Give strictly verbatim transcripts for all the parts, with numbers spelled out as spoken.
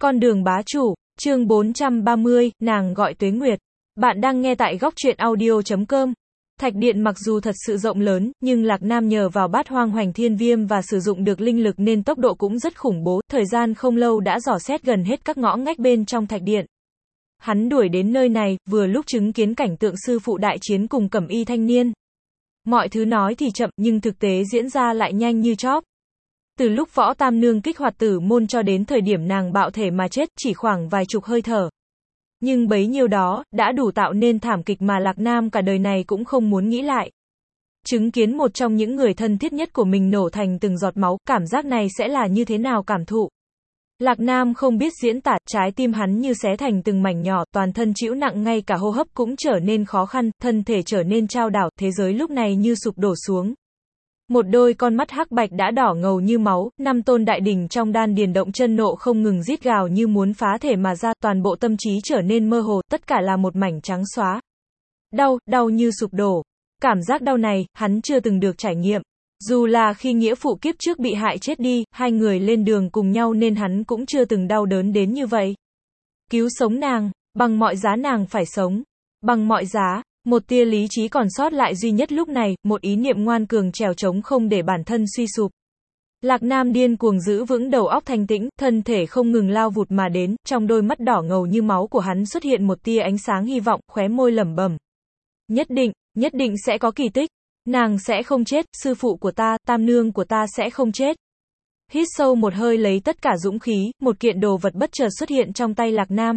Con đường bá chủ, chương bốn trăm ba mươi, nàng gọi Tuế Nguyệt. Bạn đang nghe tại góc truyện audio chấm com. Thạch điện mặc dù thật sự rộng lớn, nhưng Lạc Nam nhờ vào bát hoang hoành thiên viêm và sử dụng được linh lực nên tốc độ cũng rất khủng bố, thời gian không lâu đã dò xét gần hết các ngõ ngách bên trong thạch điện. Hắn đuổi đến nơi này, vừa lúc chứng kiến cảnh tượng sư phụ đại chiến cùng cẩm y thanh niên. Mọi thứ nói thì chậm, nhưng thực tế diễn ra lại nhanh như chóp. Từ lúc Võ Tam Nương kích hoạt tử môn cho đến thời điểm nàng bạo thể mà chết, chỉ khoảng vài chục hơi thở. Nhưng bấy nhiêu đó, đã đủ tạo nên thảm kịch mà Lạc Nam cả đời này cũng không muốn nghĩ lại. Chứng kiến một trong những người thân thiết nhất của mình nổ thành từng giọt máu, cảm giác này sẽ là như thế nào cảm thụ. Lạc Nam không biết diễn tả, trái tim hắn như xé thành từng mảnh nhỏ, toàn thân trĩu nặng, ngay cả hô hấp cũng trở nên khó khăn, thân thể trở nên chao đảo, thế giới lúc này như sụp đổ xuống. Một đôi con mắt hắc bạch đã đỏ ngầu như máu, năm tôn đại đỉnh trong đan điền động chân nộ không ngừng rít gào như muốn phá thể mà ra, toàn bộ tâm trí trở nên mơ hồ, tất cả là một mảnh trắng xóa. Đau, đau như sụp đổ. Cảm giác đau này, hắn chưa từng được trải nghiệm. Dù là khi nghĩa phụ kiếp trước bị hại chết đi, hai người lên đường cùng nhau nên hắn cũng chưa từng đau đớn đến như vậy. Cứu sống nàng, bằng mọi giá nàng phải sống. Bằng mọi giá. Một tia lý trí còn sót lại duy nhất lúc này, một ý niệm ngoan cường trèo trống không để bản thân suy sụp. Lạc Nam điên cuồng giữ vững đầu óc thanh tĩnh, thân thể không ngừng lao vụt mà đến, trong đôi mắt đỏ ngầu như máu của hắn xuất hiện một tia ánh sáng hy vọng, khóe môi lẩm bẩm. Nhất định, nhất định sẽ có kỳ tích. Nàng sẽ không chết, sư phụ của ta, Tam Nương của ta sẽ không chết. Hít sâu một hơi lấy tất cả dũng khí, một kiện đồ vật bất chợt xuất hiện trong tay Lạc Nam.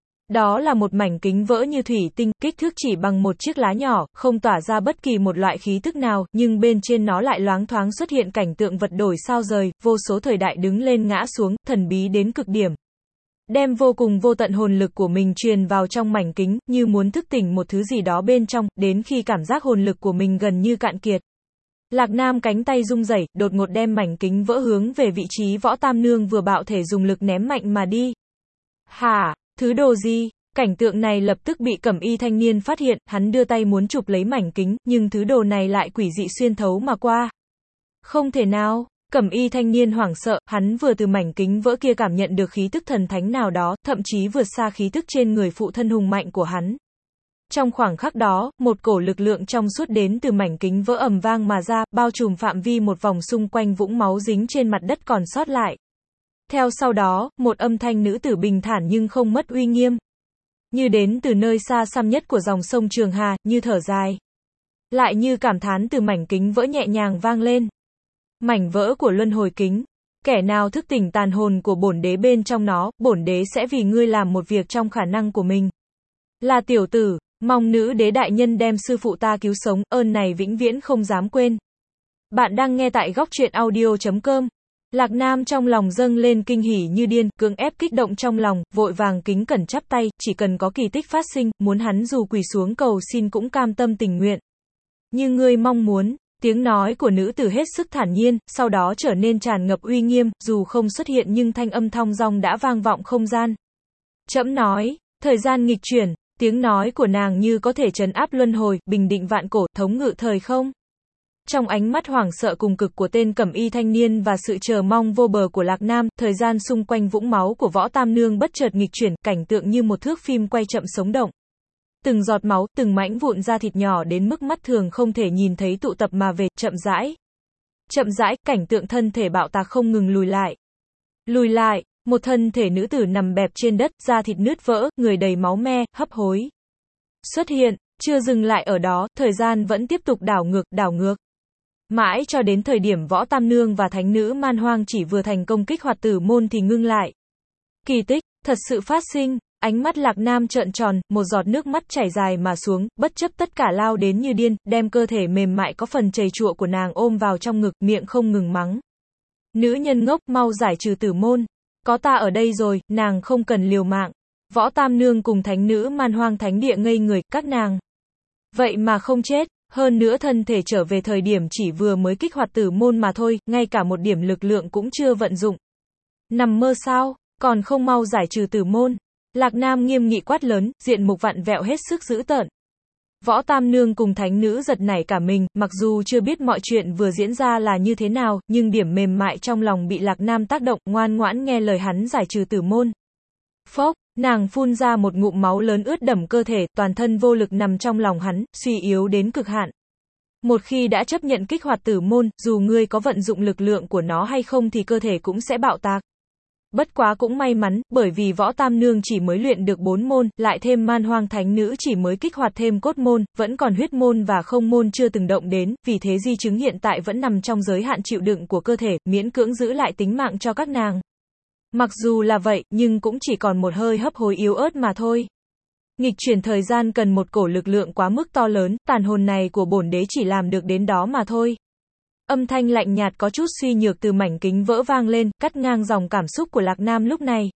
Đó là một mảnh kính vỡ như thủy tinh, kích thước chỉ bằng một chiếc lá nhỏ, không tỏa ra bất kỳ một loại khí tức nào, nhưng bên trên nó lại loáng thoáng xuất hiện cảnh tượng vật đổi sao rời, vô số thời đại đứng lên ngã xuống, thần bí đến cực điểm. Đem vô cùng vô tận hồn lực của mình truyền vào trong mảnh kính, như muốn thức tỉnh một thứ gì đó bên trong, đến khi cảm giác hồn lực của mình gần như cạn kiệt. Lạc Nam cánh tay rung rẩy, đột ngột đem mảnh kính vỡ hướng về vị trí Võ Tam Nương vừa bạo thể dùng lực ném mạnh mà đi. Hả? Thứ đồ gì? Cảnh tượng này lập tức bị cẩm y thanh niên phát hiện, hắn đưa tay muốn chụp lấy mảnh kính, nhưng thứ đồ này lại quỷ dị xuyên thấu mà qua. Không thể nào, cẩm y thanh niên hoảng sợ, hắn vừa từ mảnh kính vỡ kia cảm nhận được khí tức thần thánh nào đó, thậm chí vượt xa khí tức trên người phụ thân hùng mạnh của hắn. Trong khoảng khắc đó, một cổ lực lượng trong suốt đến từ mảnh kính vỡ ầm vang mà ra, bao trùm phạm vi một vòng xung quanh vũng máu dính trên mặt đất còn sót lại. Theo sau đó, một âm thanh nữ tử bình thản nhưng không mất uy nghiêm. Như đến từ nơi xa xăm nhất của dòng sông Trường Hà, như thở dài. Lại như cảm thán từ mảnh kính vỡ nhẹ nhàng vang lên. Mảnh vỡ của luân hồi kính. Kẻ nào thức tỉnh tàn hồn của bổn đế bên trong nó, bổn đế sẽ vì ngươi làm một việc trong khả năng của mình. Là tiểu tử, mong nữ đế đại nhân đem sư phụ ta cứu sống, ơn này vĩnh viễn không dám quên. Bạn đang nghe tại góc truyện audio chấm com. Lạc Nam trong lòng dâng lên kinh hỉ như điên, cưỡng ép kích động trong lòng, vội vàng kính cẩn chắp tay, chỉ cần có kỳ tích phát sinh, muốn hắn dù quỳ xuống cầu xin cũng cam tâm tình nguyện. Như ngươi mong muốn, tiếng nói của nữ tử hết sức thản nhiên, sau đó trở nên tràn ngập uy nghiêm, dù không xuất hiện nhưng thanh âm thong dong đã vang vọng không gian. Trẫm nói, thời gian nghịch chuyển, tiếng nói của nàng như có thể trấn áp luân hồi, bình định vạn cổ, thống ngự thời không. Trong ánh mắt hoảng sợ cùng cực của tên cẩm y thanh niên và sự chờ mong vô bờ của Lạc Nam, thời gian xung quanh vũng máu của Võ Tam Nương bất chợt nghịch chuyển, cảnh tượng như một thước phim quay chậm sống động. Từng giọt máu, từng mảnh vụn da thịt nhỏ đến mức mắt thường không thể nhìn thấy tụ tập mà về, chậm rãi. Chậm rãi, cảnh tượng thân thể bạo tạc không ngừng lùi lại. Lùi lại, một thân thể nữ tử nằm bẹp trên đất, da thịt nứt vỡ, người đầy máu me, hấp hối. Xuất hiện, chưa dừng lại ở đó, thời gian vẫn tiếp tục đảo ngược, đảo ngược. Mãi cho đến thời điểm Võ Tam Nương và Thánh Nữ Man Hoang chỉ vừa thành công kích hoạt tử môn thì ngưng lại. Kỳ tích, thật sự phát sinh, ánh mắt Lạc Nam trợn tròn, một giọt nước mắt chảy dài mà xuống, bất chấp tất cả lao đến như điên, đem cơ thể mềm mại có phần trầy trụa của nàng ôm vào trong ngực, miệng không ngừng mắng. Nữ nhân ngốc, mau giải trừ tử môn. Có ta ở đây rồi, nàng không cần liều mạng. Võ Tam Nương cùng Thánh Nữ Man Hoang thánh địa ngây người, các nàng. Vậy mà không chết. Hơn nữa thân thể trở về thời điểm chỉ vừa mới kích hoạt tử môn mà thôi, ngay cả một điểm lực lượng cũng chưa vận dụng. Nằm mơ sao, còn không mau giải trừ tử môn. Lạc Nam nghiêm nghị quát lớn, diện mục vặn vẹo hết sức dữ tợn. Võ Tam Nương cùng Thánh Nữ giật nảy cả mình, mặc dù chưa biết mọi chuyện vừa diễn ra là như thế nào, nhưng điểm mềm mại trong lòng bị Lạc Nam tác động, ngoan ngoãn nghe lời hắn giải trừ tử môn. Phốc, nàng phun ra một ngụm máu lớn ướt đẫm cơ thể, toàn thân vô lực nằm trong lòng hắn, suy yếu đến cực hạn. Một khi đã chấp nhận kích hoạt tử môn, dù ngươi có vận dụng lực lượng của nó hay không thì cơ thể cũng sẽ bạo tạc. Bất quá cũng may mắn, bởi vì Võ Tam Nương chỉ mới luyện được bốn môn, lại thêm Man Hoang Thánh Nữ chỉ mới kích hoạt thêm cốt môn, vẫn còn huyết môn và không môn chưa từng động đến, vì thế di chứng hiện tại vẫn nằm trong giới hạn chịu đựng của cơ thể, miễn cưỡng giữ lại tính mạng cho các nàng. Mặc dù là vậy, nhưng cũng chỉ còn một hơi hấp hối yếu ớt mà thôi. Nghịch chuyển thời gian cần một cổ lực lượng quá mức to lớn, tàn hồn này của bổn đế chỉ làm được đến đó mà thôi. Âm thanh lạnh nhạt có chút suy nhược từ mảnh kính vỡ vang lên, cắt ngang dòng cảm xúc của Lạc Nam lúc này.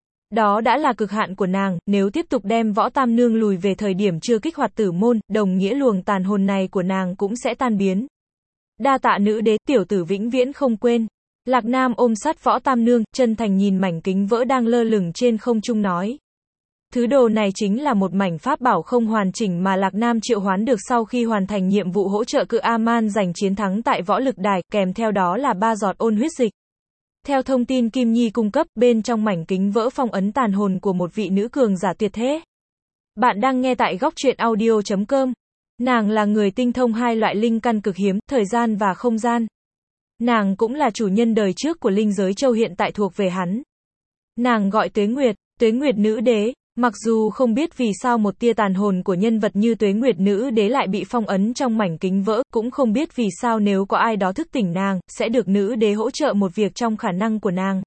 Đó đã là cực hạn của nàng, nếu tiếp tục đem Võ Tam Nương lùi về thời điểm chưa kích hoạt tử môn, đồng nghĩa luồng tàn hồn này của nàng cũng sẽ tan biến. Đa tạ nữ đế, tiểu tử vĩnh viễn không quên. Lạc Nam ôm sát Võ Tam Nương, chân thành nhìn mảnh kính vỡ đang lơ lửng trên không trung nói. Thứ đồ này chính là một mảnh pháp bảo không hoàn chỉnh mà Lạc Nam triệu hoán được sau khi hoàn thành nhiệm vụ hỗ trợ cự A-man giành chiến thắng tại võ lực đài, kèm theo đó là ba giọt ôn huyết dịch. Theo thông tin Kim Nhi cung cấp, bên trong mảnh kính vỡ phong ấn tàn hồn của một vị nữ cường giả tuyệt thế. Bạn đang nghe tại góc truyện audio chấm com. Nàng là người tinh thông hai loại linh căn cực hiếm, thời gian và không gian. Nàng cũng là chủ nhân đời trước của linh giới châu hiện tại thuộc về hắn. Nàng gọi Tuế Nguyệt, Tuế Nguyệt nữ đế. Mặc dù không biết vì sao một tia tàn hồn của nhân vật như Tuế Nguyệt nữ đế lại bị phong ấn trong mảnh kính vỡ, cũng không biết vì sao nếu có ai đó thức tỉnh nàng, sẽ được nữ đế hỗ trợ một việc trong khả năng của nàng.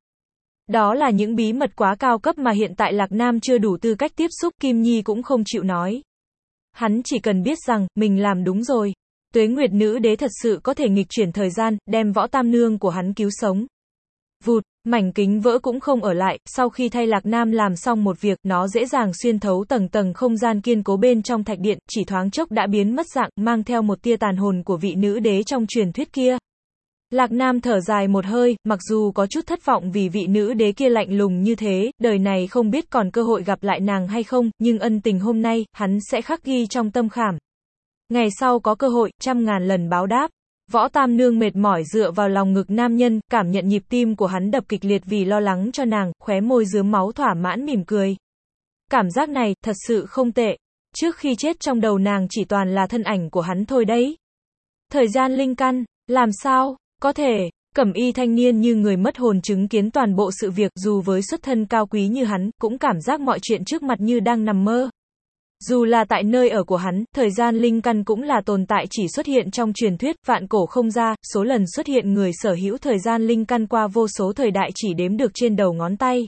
Đó là những bí mật quá cao cấp mà hiện tại Lạc Nam chưa đủ tư cách tiếp xúc, Kim Nhi cũng không chịu nói. Hắn chỉ cần biết rằng, mình làm đúng rồi. Tuế Nguyệt nữ đế thật sự có thể nghịch chuyển thời gian, đem Võ Tam Nương của hắn cứu sống. Vụt, mảnh kính vỡ cũng không ở lại, sau khi thay Lạc Nam làm xong một việc, nó dễ dàng xuyên thấu tầng tầng không gian kiên cố bên trong thạch điện, chỉ thoáng chốc đã biến mất dạng, mang theo một tia tàn hồn của vị nữ đế trong truyền thuyết kia. Lạc Nam thở dài một hơi, mặc dù có chút thất vọng vì vị nữ đế kia lạnh lùng như thế, đời này không biết còn cơ hội gặp lại nàng hay không, nhưng ân tình hôm nay, hắn sẽ khắc ghi trong tâm khảm. Ngày sau có cơ hội, trăm ngàn lần báo đáp. Võ Tam Nương mệt mỏi dựa vào lòng ngực nam nhân, cảm nhận nhịp tim của hắn đập kịch liệt vì lo lắng cho nàng, khóe môi rướm máu thỏa mãn mỉm cười. Cảm giác này, thật sự không tệ. Trước khi chết trong đầu nàng chỉ toàn là thân ảnh của hắn thôi đấy. Thời gian linh căn, làm sao, có thể, cẩm y thanh niên như người mất hồn chứng kiến toàn bộ sự việc, dù với xuất thân cao quý như hắn, cũng cảm giác mọi chuyện trước mặt như đang nằm mơ. Dù là tại nơi ở của hắn, thời gian linh căn cũng là tồn tại chỉ xuất hiện trong truyền thuyết, vạn cổ không ra, số lần xuất hiện người sở hữu thời gian linh căn qua vô số thời đại chỉ đếm được trên đầu ngón tay.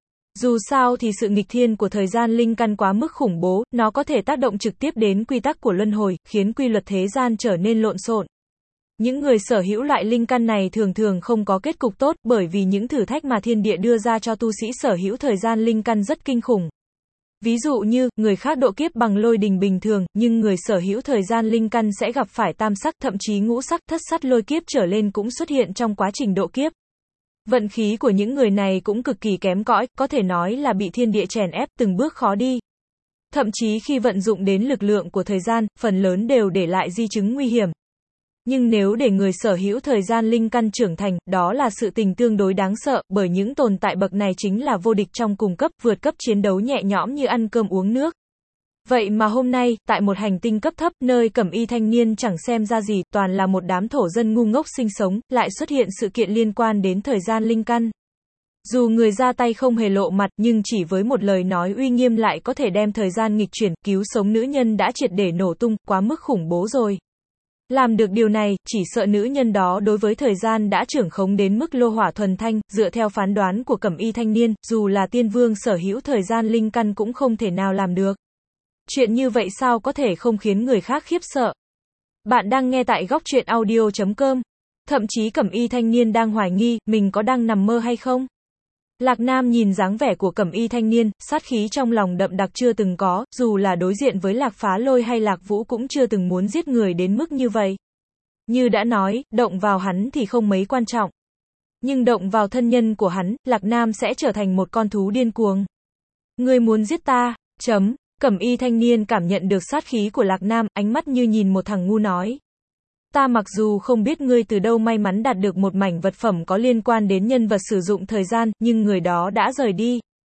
Dù sao thì sự nghịch thiên của thời gian linh căn quá mức khủng bố, nó có thể tác động trực tiếp đến quy tắc của luân hồi, khiến quy luật thế gian trở nên lộn xộn. Những người sở hữu loại linh căn này thường thường không có kết cục tốt, bởi vì những thử thách mà thiên địa đưa ra cho tu sĩ sở hữu thời gian linh căn rất kinh khủng. Ví dụ như, người khác độ kiếp bằng lôi đình bình thường, nhưng người sở hữu thời gian linh căn sẽ gặp phải tam sắc, thậm chí ngũ sắc, thất sắc lôi kiếp trở lên cũng xuất hiện trong quá trình độ kiếp. Vận khí của những người này cũng cực kỳ kém cỏi, có thể nói là bị thiên địa chèn ép, từng bước khó đi. Thậm chí khi vận dụng đến lực lượng của thời gian, phần lớn đều để lại di chứng nguy hiểm. Nhưng nếu để người sở hữu thời gian linh căn trưởng thành, đó là sự tình tương đối đáng sợ, bởi những tồn tại bậc này chính là vô địch trong cùng cấp, vượt cấp chiến đấu nhẹ nhõm như ăn cơm uống nước. Vậy mà hôm nay, tại một hành tinh cấp thấp, nơi cẩm y thanh niên chẳng xem ra gì, toàn là một đám thổ dân ngu ngốc sinh sống, lại xuất hiện sự kiện liên quan đến thời gian linh căn. Dù người ra tay không hề lộ mặt, nhưng chỉ với một lời nói uy nghiêm lại có thể đem thời gian nghịch chuyển, cứu sống nữ nhân đã triệt để nổ tung, quá mức khủng bố rồi. Làm được điều này, chỉ sợ nữ nhân đó đối với thời gian đã trưởng khống đến mức lô hỏa thuần thanh, dựa theo phán đoán của cẩm y thanh niên, dù là tiên vương sở hữu thời gian linh căn cũng không thể nào làm được. Chuyện như vậy sao có thể không khiến người khác khiếp sợ. Bạn đang nghe tại góc truyện audio chấm com. Thậm chí cẩm y thanh niên đang hoài nghi, mình có đang nằm mơ hay không? Lạc Nam nhìn dáng vẻ của cẩm y thanh niên, sát khí trong lòng đậm đặc chưa từng có, dù là đối diện với Lạc Phá Lôi hay Lạc Vũ cũng chưa từng muốn giết người đến mức như vậy. Như đã nói, động vào hắn thì không mấy quan trọng. Nhưng động vào thân nhân của hắn, Lạc Nam sẽ trở thành một con thú điên cuồng. Ngươi muốn giết ta, chấm, cẩm y thanh niên cảm nhận được sát khí của Lạc Nam, ánh mắt như nhìn một thằng ngu nói. Ta mặc dù không biết ngươi từ đâu may mắn đạt được một mảnh vật phẩm có liên quan đến nhân vật sử dụng thời gian, nhưng người đó đã rời đi.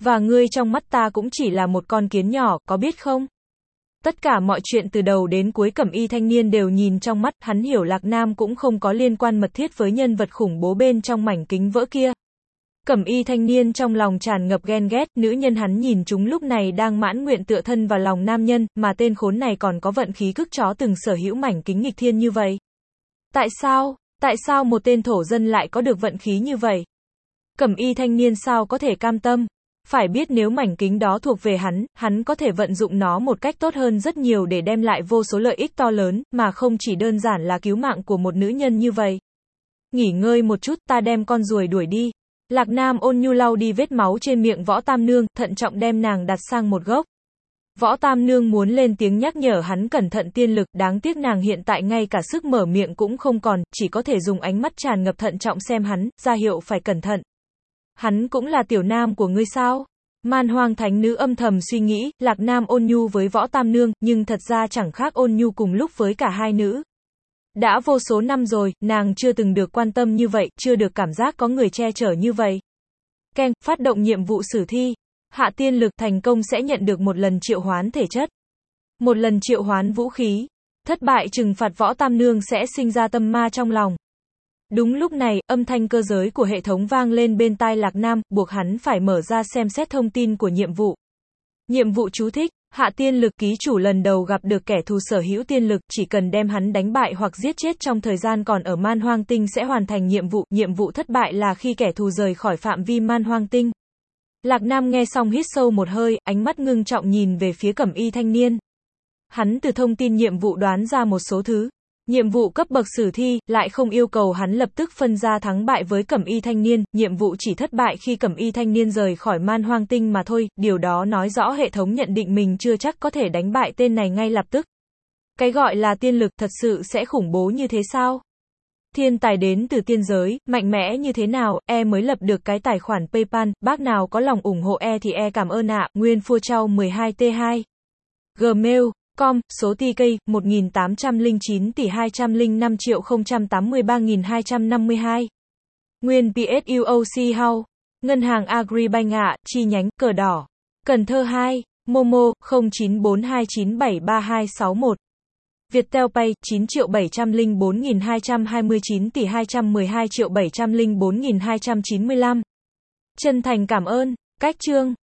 Và ngươi trong mắt ta cũng chỉ là một con kiến nhỏ, có biết không? Tất cả mọi chuyện từ đầu đến cuối Cẩm Y thanh niên đều nhìn trong mắt, hắn hiểu Lạc Nam cũng không có liên quan mật thiết với nhân vật khủng bố bên trong mảnh kính vỡ kia. Cẩm Y thanh niên trong lòng tràn ngập ghen ghét, nữ nhân hắn nhìn chúng lúc này đang mãn nguyện tựa thân vào lòng nam nhân, mà tên khốn này còn có vận khí cức chó từng sở hữu mảnh kính nghịch thiên như vậy. Tại sao, tại sao một tên thổ dân lại có được vận khí như vậy? Cẩm Y thanh niên sao có thể cam tâm? Phải biết nếu mảnh kính đó thuộc về hắn, hắn có thể vận dụng nó một cách tốt hơn rất nhiều để đem lại vô số lợi ích to lớn, mà không chỉ đơn giản là cứu mạng của một nữ nhân như vậy. Nghỉ ngơi một chút, ta đem con ruồi đuổi đi. Lạc Nam ôn nhu lau đi vết máu trên miệng Võ Tam Nương, thận trọng đem nàng đặt sang một góc. Võ Tam Nương muốn lên tiếng nhắc nhở hắn cẩn thận tiên lực, đáng tiếc nàng hiện tại ngay cả sức mở miệng cũng không còn, chỉ có thể dùng ánh mắt tràn ngập thận trọng xem hắn, ra hiệu phải cẩn thận. Hắn cũng là tiểu nam của ngươi sao? Man Hoang thánh nữ âm thầm suy nghĩ, Lạc Nam ôn nhu với Võ Tam Nương, nhưng thật ra chẳng khác ôn nhu cùng lúc với cả hai nữ. Đã vô số năm rồi, nàng chưa từng được quan tâm như vậy, chưa được cảm giác có người che chở như vậy. Keng, phát động nhiệm vụ sử thi. Hạ tiên lực thành công sẽ nhận được một lần triệu hoán thể chất. Một lần triệu hoán vũ khí. Thất bại trừng phạt Võ Tam Nương sẽ sinh ra tâm ma trong lòng. Đúng lúc này, âm thanh cơ giới của hệ thống vang lên bên tai Lạc Nam, buộc hắn phải mở ra xem xét thông tin của nhiệm vụ. Nhiệm vụ chú thích, hạ tiên lực ký chủ lần đầu gặp được kẻ thù sở hữu tiên lực, chỉ cần đem hắn đánh bại hoặc giết chết trong thời gian còn ở Man Hoang Tinh sẽ hoàn thành nhiệm vụ, nhiệm vụ thất bại là khi kẻ thù rời khỏi phạm vi Man Hoang Tinh. Lạc Nam nghe xong hít sâu một hơi, ánh mắt ngưng trọng nhìn về phía Cẩm Y thanh niên. Hắn từ thông tin nhiệm vụ đoán ra một số thứ. Nhiệm vụ cấp bậc sử thi, lại không yêu cầu hắn lập tức phân ra thắng bại với Cẩm Y thanh niên, nhiệm vụ chỉ thất bại khi Cẩm Y thanh niên rời khỏi Man Hoang Tinh mà thôi, điều đó nói rõ hệ thống nhận định mình chưa chắc có thể đánh bại tên này ngay lập tức. Cái gọi là tiên lực thật sự sẽ khủng bố như thế sao? Thiên tài đến từ tiên giới, mạnh mẽ như thế nào, e mới lập được cái tài khoản PayPal, bác nào có lòng ủng hộ e thì e cảm ơn ạ, Nguyên Phua Trao mười hai T hai. Gmail com, số tê ca một nghìn tám trăm lẻ chín tỷ hai trăm lẻ năm triệu không trăm tám mươi ba nghìn hai trăm năm mươi hai. Nguyên pê ét u ô xê House. Ngân hàng Agribank ạ, chi nhánh, cờ đỏ. Cần Thơ hai. Momo, không chín bốn hai chín bảy ba hai sáu một. Viettel Pay, chín triệu bảy trăm lẻ bốn nghìn hai trăm hai mươi chín tỷ hai trăm mười hai triệu bảy trăm lẻ bốn nghìn hai trăm chín mươi lăm. Chân thành cảm ơn. Cách chương.